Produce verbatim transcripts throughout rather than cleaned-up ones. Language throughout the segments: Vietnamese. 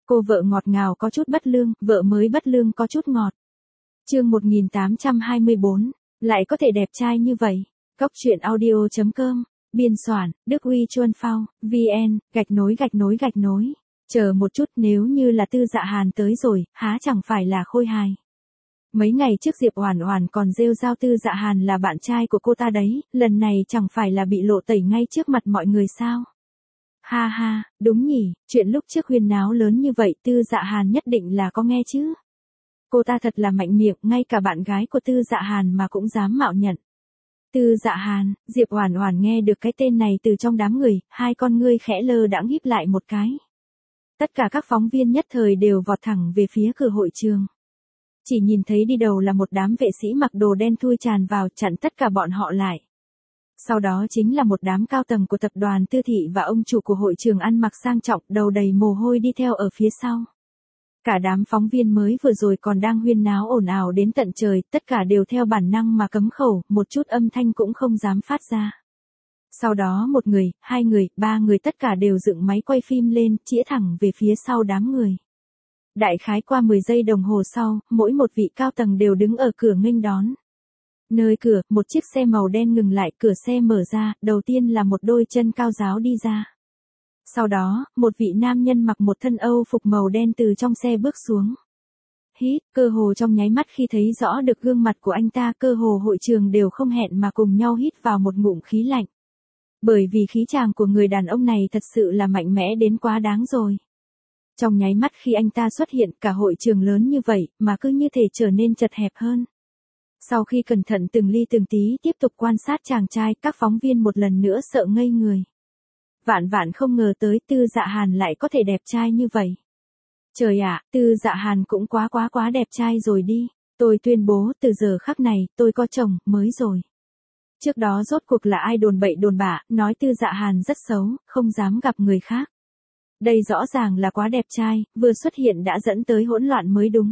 Cô vợ ngọt ngào có chút bất lương, vợ mới bất lương có chút ngọt. Chương một nghìn tám trăm hai mươi bốn, lại có thể đẹp trai như vậy. Góc truyện audio chấm com, biên soạn, Đức Huy Chuân Phao, vn, gạch nối gạch nối gạch nối. Chờ một chút, nếu như là Tư Dạ Hàn tới rồi, há chẳng phải là khôi hài. Mấy ngày trước Diệp Oản Oản còn rêu rao Tư Dạ Hàn là bạn trai của cô ta đấy, lần này chẳng phải là bị lộ tẩy ngay trước mặt mọi người sao? Ha ha, đúng nhỉ, chuyện lúc trước huyên náo lớn như vậy Tư Dạ Hàn nhất định là có nghe chứ. Cô ta thật là mạnh miệng, ngay cả bạn gái của Tư Dạ Hàn mà cũng dám mạo nhận. Tư Dạ Hàn, Diệp Oản Oản nghe được cái tên này từ trong đám người, hai con ngươi khẽ lơ đãng híp lại một cái. Tất cả các phóng viên nhất thời đều vọt thẳng về phía cửa hội trường. Chỉ nhìn thấy đi đầu là một đám vệ sĩ mặc đồ đen thui tràn vào chặn tất cả bọn họ lại. Sau đó chính là một đám cao tầng của tập đoàn Tư Thị và ông chủ của hội trường ăn mặc sang trọng đầu đầy mồ hôi đi theo ở phía sau. Cả đám phóng viên mới vừa rồi còn đang huyên náo ồn ào đến tận trời, tất cả đều theo bản năng mà cấm khẩu, một chút âm thanh cũng không dám phát ra. Sau đó một người, hai người, ba người tất cả đều dựng máy quay phim lên, chĩa thẳng về phía sau đám người. Đại khái qua mười giây đồng hồ sau, mỗi một vị cao tầng đều đứng ở cửa nghênh đón. Nơi cửa, một chiếc xe màu đen ngừng lại, cửa xe mở ra, đầu tiên là một đôi chân cao ráo đi ra. Sau đó, một vị nam nhân mặc một thân Âu phục màu đen từ trong xe bước xuống. Hít, cơ hồ trong nháy mắt khi thấy rõ được gương mặt của anh ta, cơ hồ hội trường đều không hẹn mà cùng nhau hít vào một ngụm khí lạnh. Bởi vì khí chàng của người đàn ông này thật sự là mạnh mẽ đến quá đáng rồi. Trong nháy mắt khi anh ta xuất hiện, cả hội trường lớn như vậy, mà cứ như thể trở nên chật hẹp hơn. Sau khi cẩn thận từng ly từng tí tiếp tục quan sát chàng trai, các phóng viên một lần nữa sợ ngây người. Vạn vạn không ngờ tới Tư Dạ Hàn lại có thể đẹp trai như vậy. Trời ạ, Tư Dạ Hàn cũng quá quá quá đẹp trai rồi đi. Tôi tuyên bố từ giờ khắc này, tôi có chồng, mới rồi. Trước đó rốt cuộc là ai đồn bậy đồn bạ, nói Tư Dạ Hàn rất xấu, không dám gặp người khác. Đây rõ ràng là quá đẹp trai, vừa xuất hiện đã dẫn tới hỗn loạn mới đúng.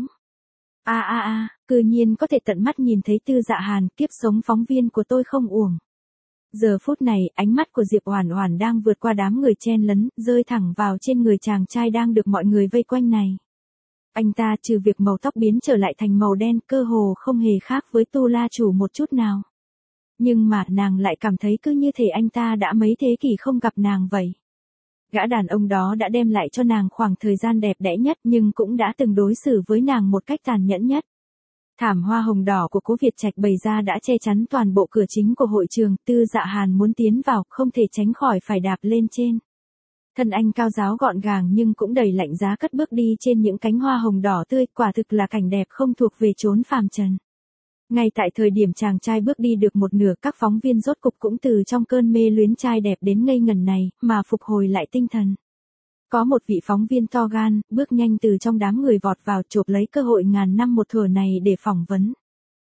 A a a, cư nhiên có thể tận mắt nhìn thấy Tư Dạ Hàn, kiếp sống phóng viên của tôi không uổng. Giờ phút này, ánh mắt của Diệp Oản Oản đang vượt qua đám người chen lấn, rơi thẳng vào trên người chàng trai đang được mọi người vây quanh này. Anh ta trừ việc màu tóc biến trở lại thành màu đen, cơ hồ không hề khác với Tu La Chủ một chút nào. Nhưng mà nàng lại cảm thấy cứ như thể anh ta đã mấy thế kỷ không gặp nàng vậy. Gã đàn ông đó đã đem lại cho nàng khoảng thời gian đẹp đẽ nhất nhưng cũng đã từng đối xử với nàng một cách tàn nhẫn nhất. Thảm hoa hồng đỏ của Cố Việt Trạch bày ra đã che chắn toàn bộ cửa chính của hội trường, Tư Dạ Hàn muốn tiến vào, không thể tránh khỏi phải đạp lên trên. Thân anh cao ráo gọn gàng nhưng cũng đầy lạnh giá cất bước đi trên những cánh hoa hồng đỏ tươi, quả thực là cảnh đẹp không thuộc về chốn phàm trần. Ngay tại thời điểm chàng trai bước đi được một nửa, các phóng viên rốt cục cũng từ trong cơn mê luyến trai đẹp đến ngây ngần này, mà phục hồi lại tinh thần. Có một vị phóng viên to gan, bước nhanh từ trong đám người vọt vào, chộp lấy cơ hội ngàn năm một thủa này để phỏng vấn.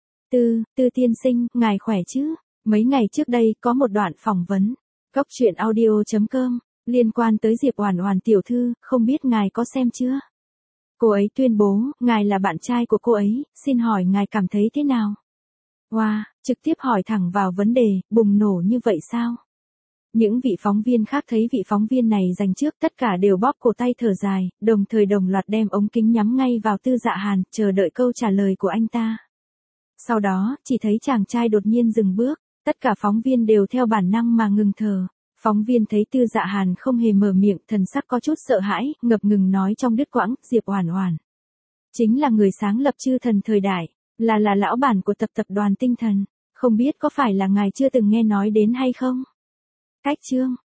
Tư, Tư tiên sinh, ngài khỏe chứ? Mấy ngày trước đây, có một đoạn phỏng vấn. Góc truyện audio chấm com, liên quan tới Diệp Oản Oản tiểu thư, không biết ngài có xem chưa? Cô ấy tuyên bố, ngài là bạn trai của cô ấy, xin hỏi ngài cảm thấy thế nào? Wow, trực tiếp hỏi thẳng vào vấn đề, bùng nổ như vậy sao? Những vị phóng viên khác thấy vị phóng viên này giành trước, tất cả đều bóp cổ tay thở dài, đồng thời đồng loạt đem ống kính nhắm ngay vào Tư Dạ Hàn, chờ đợi câu trả lời của anh ta. Sau đó, chỉ thấy chàng trai đột nhiên dừng bước, tất cả phóng viên đều theo bản năng mà ngừng thở. Phóng viên thấy Tư Dạ Hàn không hề mở miệng, thần sắc có chút sợ hãi, ngập ngừng nói trong đứt quãng, Diệp Oản Oản chính là người sáng lập chư thần thời đại, là là lão bản của tập tập đoàn tinh thần, không biết có phải là ngài chưa từng nghe nói đến hay không? Cách chương